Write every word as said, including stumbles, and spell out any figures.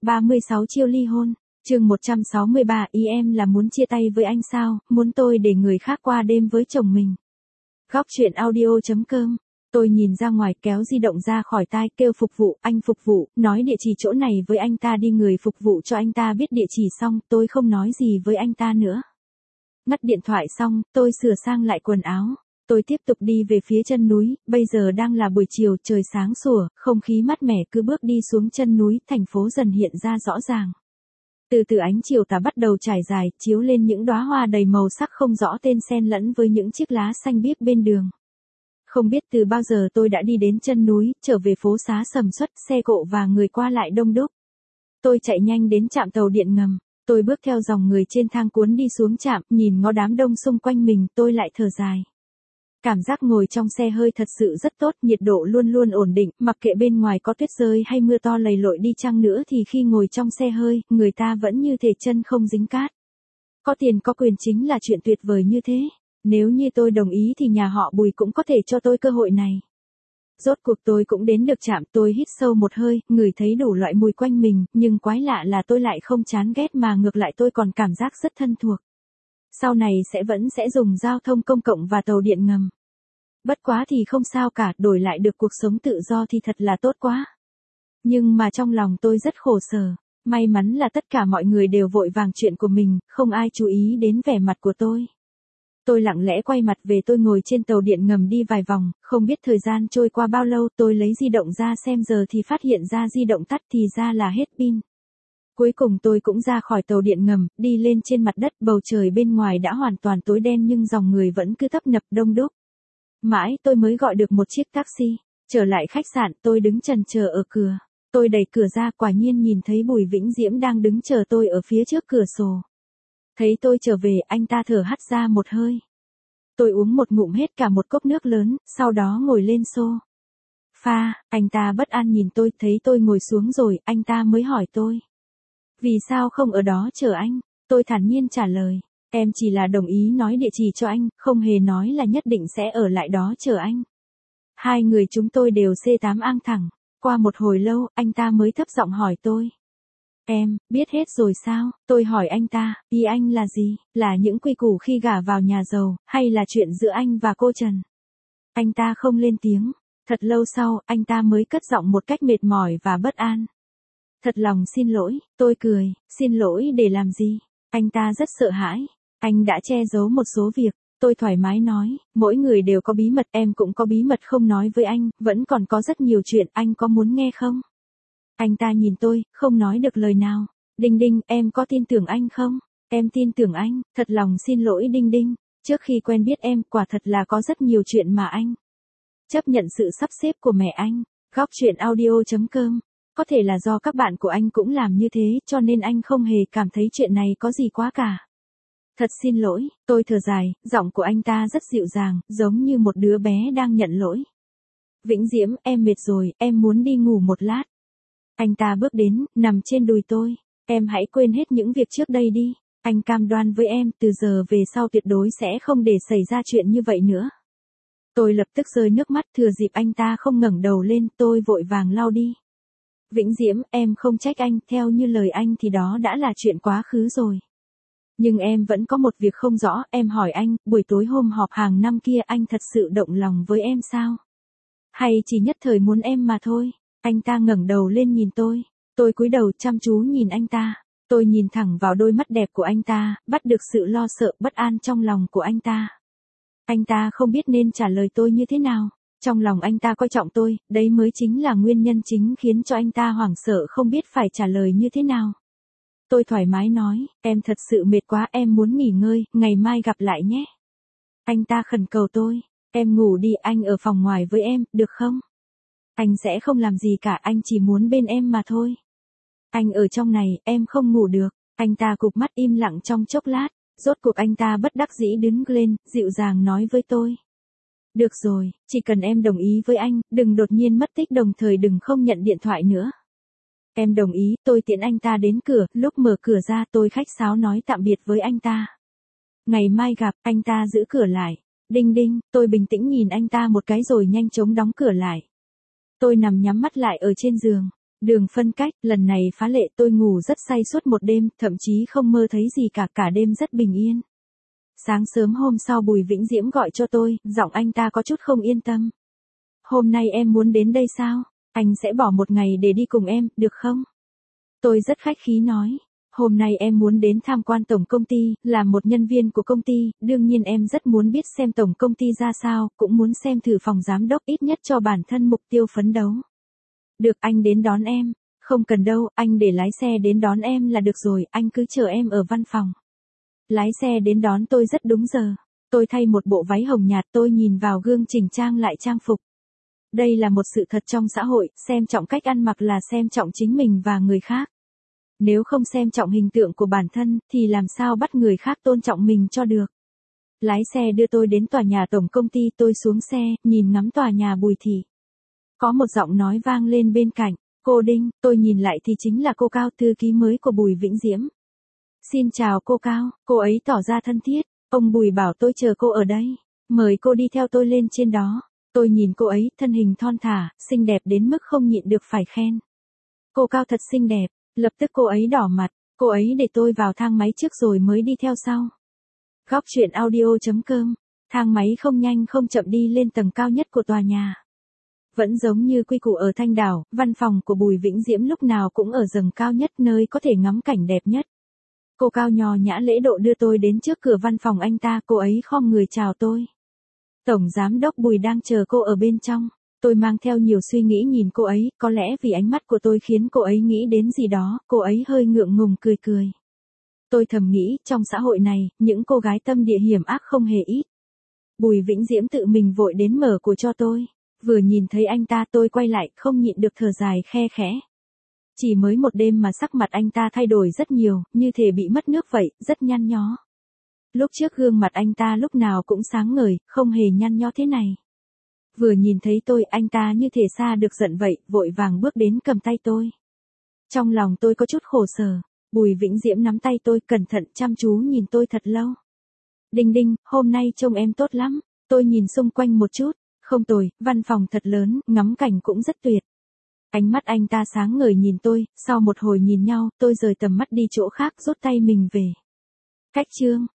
ba mươi sáu chiêu ly hôn, chương một trăm sáu mươi ba, ý em là muốn chia tay với anh sao, muốn tôi để người khác qua đêm với chồng mình. Góc truyện audio chấm com. Tôi nhìn ra ngoài, kéo di động ra khỏi tai, kêu phục vụ, anh phục vụ, nói địa chỉ chỗ này với anh ta đi. Người phục vụ cho anh ta biết địa chỉ xong, tôi không nói gì với anh ta nữa. Ngắt điện thoại xong, tôi sửa sang lại quần áo. Tôi tiếp tục đi về phía chân núi, bây giờ đang là buổi chiều, trời sáng sủa, không khí mát mẻ, cứ bước đi xuống chân núi, thành phố dần hiện ra rõ ràng. Từ từ ánh chiều tà bắt đầu trải dài, chiếu lên những đóa hoa đầy màu sắc không rõ tên xen lẫn với những chiếc lá xanh biếc bên đường. Không biết từ bao giờ tôi đã đi đến chân núi, trở về phố xá sầm uất, xe cộ và người qua lại đông đúc. Tôi chạy nhanh đến trạm tàu điện ngầm. Tôi bước theo dòng người trên thang cuốn đi xuống trạm, nhìn ngó đám đông xung quanh mình, tôi lại thở dài. Cảm giác ngồi trong xe hơi thật sự rất tốt, nhiệt độ luôn luôn ổn định, mặc kệ bên ngoài có tuyết rơi hay mưa to lầy lội đi chăng nữa thì khi ngồi trong xe hơi, người ta vẫn như thể chân không dính cát. Có tiền có quyền chính là chuyện tuyệt vời như thế. Nếu như tôi đồng ý thì nhà họ Bùi cũng có thể cho tôi cơ hội này. Rốt cuộc tôi cũng đến được trạm, tôi hít sâu một hơi, ngửi thấy đủ loại mùi quanh mình, nhưng quái lạ là tôi lại không chán ghét mà ngược lại tôi còn cảm giác rất thân thuộc. Sau này sẽ vẫn sẽ dùng giao thông công cộng và tàu điện ngầm. Bất quá thì không sao cả, đổi lại được cuộc sống tự do thì thật là tốt quá. Nhưng mà trong lòng tôi rất khổ sở, may mắn là tất cả mọi người đều vội vàng chuyện của mình, không ai chú ý đến vẻ mặt của tôi. Tôi lặng lẽ quay mặt về, tôi ngồi trên tàu điện ngầm đi vài vòng, không biết thời gian trôi qua bao lâu, tôi lấy di động ra xem giờ thì phát hiện ra di động tắt, thì ra là hết pin. Cuối cùng tôi cũng ra khỏi tàu điện ngầm, đi lên trên mặt đất, bầu trời bên ngoài đã hoàn toàn tối đen nhưng dòng người vẫn cứ tấp nập đông đúc. Mãi tôi mới gọi được một chiếc taxi, trở lại khách sạn, tôi đứng chần chờ ở cửa. Tôi đẩy cửa ra, quả nhiên nhìn thấy Bùi Vĩnh Diễm đang đứng chờ tôi ở phía trước cửa sổ. Thấy tôi trở về, anh ta thở hắt ra một hơi. Tôi uống một ngụm hết cả một cốc nước lớn, sau đó ngồi lên sofa. Anh ta bất an nhìn tôi, thấy tôi ngồi xuống rồi, anh ta mới hỏi tôi. Vì sao không ở đó chờ anh? Tôi thản nhiên trả lời. Em chỉ là đồng ý nói địa chỉ cho anh, không hề nói là nhất định sẽ ở lại đó chờ anh. Hai người chúng tôi đều xê tám ang thẳng. Qua một hồi lâu, anh ta mới thấp giọng hỏi tôi. Em, biết hết rồi sao? Tôi hỏi anh ta, ý anh là gì? Là những quy củ khi gả vào nhà giàu, hay là chuyện giữa anh và cô Trần? Anh ta không lên tiếng. Thật lâu sau, anh ta mới cất giọng một cách mệt mỏi và bất an. Thật lòng xin lỗi, tôi cười, xin lỗi để làm gì? Anh ta rất sợ hãi. Anh đã che giấu một số việc. Tôi thoải mái nói, mỗi người đều có bí mật, em cũng có bí mật không nói với anh, vẫn còn có rất nhiều chuyện, anh có muốn nghe không? Anh ta nhìn tôi, không nói được lời nào. Đinh Đinh, em có tin tưởng anh không? Em tin tưởng anh, thật lòng xin lỗi Đinh Đinh. Trước khi quen biết em, quả thật là có rất nhiều chuyện mà anh chấp nhận sự sắp xếp của mẹ anh. Góc truyện audio chấm com. Có thể là do các bạn của anh cũng làm như thế, cho nên anh không hề cảm thấy chuyện này có gì quá cả. Thật xin lỗi, tôi thở dài, giọng của anh ta rất dịu dàng, giống như một đứa bé đang nhận lỗi. Vĩnh Diễm, em mệt rồi, em muốn đi ngủ một lát. Anh ta bước đến, nằm trên đùi tôi. Em hãy quên hết những việc trước đây đi. Anh cam đoan với em, từ giờ về sau tuyệt đối sẽ không để xảy ra chuyện như vậy nữa. Tôi lập tức rơi nước mắt, thừa dịp anh ta không ngẩng đầu lên, tôi vội vàng lau đi. Vĩnh Diễm, em không trách anh, theo như lời anh thì đó đã là chuyện quá khứ rồi. Nhưng em vẫn có một việc không rõ, em hỏi anh, buổi tối hôm họp hàng năm kia anh thật sự động lòng với em sao? Hay chỉ nhất thời muốn em mà thôi? Anh ta ngẩng đầu lên nhìn tôi. Tôi cúi đầu chăm chú nhìn anh ta. Tôi nhìn thẳng vào đôi mắt đẹp của anh ta, bắt được sự lo sợ bất an trong lòng của anh ta. Anh ta không biết nên trả lời tôi như thế nào. Trong lòng anh ta coi trọng tôi, đấy mới chính là nguyên nhân chính khiến cho anh ta hoảng sợ không biết phải trả lời như thế nào. Tôi thoải mái nói, em thật sự mệt quá, em muốn nghỉ ngơi, ngày mai gặp lại nhé. Anh ta khẩn cầu tôi, em ngủ đi, anh ở phòng ngoài với em, được không? Anh sẽ không làm gì cả, anh chỉ muốn bên em mà thôi. Anh ở trong này, em không ngủ được. Anh ta cụp mắt im lặng trong chốc lát, rốt cuộc anh ta bất đắc dĩ đứng lên, dịu dàng nói với tôi. Được rồi, chỉ cần em đồng ý với anh, đừng đột nhiên mất tích, đồng thời đừng không nhận điện thoại nữa. Em đồng ý, tôi tiễn anh ta đến cửa, lúc mở cửa ra tôi khách sáo nói tạm biệt với anh ta. Ngày mai gặp, anh ta giữ cửa lại. Đinh Đinh, tôi bình tĩnh nhìn anh ta một cái rồi nhanh chóng đóng cửa lại. Tôi nằm nhắm mắt lại ở trên giường. Đường phân cách, lần này phá lệ tôi ngủ rất say suốt một đêm, thậm chí không mơ thấy gì cả, cả đêm rất bình yên. Sáng sớm hôm sau Bùi Vĩnh Diễm gọi cho tôi, giọng anh ta có chút không yên tâm. Hôm nay em muốn đến đây sao? Anh sẽ bỏ một ngày để đi cùng em, được không? Tôi rất khách khí nói. Hôm nay em muốn đến tham quan tổng công ty, là một nhân viên của công ty, đương nhiên em rất muốn biết xem tổng công ty ra sao, cũng muốn xem thử phòng giám đốc ít nhất cho bản thân mục tiêu phấn đấu. Được, anh đến đón em. Không cần đâu, anh để lái xe đến đón em là được rồi, anh cứ chờ em ở văn phòng. Lái xe đến đón tôi rất đúng giờ. Tôi thay một bộ váy hồng nhạt, tôi nhìn vào gương chỉnh trang lại trang phục. Đây là một sự thật trong xã hội, xem trọng cách ăn mặc là xem trọng chính mình và người khác. Nếu không xem trọng hình tượng của bản thân, thì làm sao bắt người khác tôn trọng mình cho được. Lái xe đưa tôi đến tòa nhà tổng công ty, tôi xuống xe, nhìn ngắm tòa nhà Bùi thị. Có một giọng nói vang lên bên cạnh, cô Đinh, tôi nhìn lại thì chính là cô Cao, thư ký mới của Bùi Vĩnh Diễm. Xin chào cô Cao, cô ấy tỏ ra thân thiết, ông Bùi bảo tôi chờ cô ở đây, mời cô đi theo tôi lên trên đó. Tôi nhìn cô ấy, thân hình thon thả, xinh đẹp đến mức không nhịn được phải khen. Cô Cao thật xinh đẹp, lập tức cô ấy đỏ mặt, cô ấy để tôi vào thang máy trước rồi mới đi theo sau. Góc truyện audio chấm com, thang máy không nhanh không chậm đi lên tầng cao nhất của tòa nhà. Vẫn giống như quy củ ở Thanh Đảo, văn phòng của Bùi Vĩnh Diễm lúc nào cũng ở tầng cao nhất, nơi có thể ngắm cảnh đẹp nhất. Cô Cao nho nhã lễ độ đưa tôi đến trước cửa văn phòng anh ta, cô ấy khom người chào tôi. Tổng giám đốc Bùi đang chờ cô ở bên trong. Tôi mang theo nhiều suy nghĩ nhìn cô ấy, có lẽ vì ánh mắt của tôi khiến cô ấy nghĩ đến gì đó, cô ấy hơi ngượng ngùng cười cười. Tôi thầm nghĩ, trong xã hội này, những cô gái tâm địa hiểm ác không hề ít. Bùi Vĩnh Diễm tự mình vội đến mở cửa cho tôi. Vừa nhìn thấy anh ta tôi quay lại, không nhịn được thở dài khe khẽ. Chỉ mới một đêm mà sắc mặt anh ta thay đổi rất nhiều, như thể bị mất nước vậy, rất nhăn nhó. Lúc trước gương mặt anh ta lúc nào cũng sáng ngời, không hề nhăn nhó thế này. Vừa nhìn thấy tôi, anh ta như thể xa được giận vậy, vội vàng bước đến cầm tay tôi. Trong lòng tôi có chút khổ sở, Bùi Vĩnh Diễm nắm tay tôi, cẩn thận chăm chú nhìn tôi thật lâu. Đinh Đinh, hôm nay trông em tốt lắm. Tôi nhìn xung quanh một chút, không tồi, văn phòng thật lớn, ngắm cảnh cũng rất tuyệt. Ánh mắt anh ta sáng ngời nhìn tôi, sau một hồi nhìn nhau, tôi rời tầm mắt đi chỗ khác, rút tay mình về. Cách chương.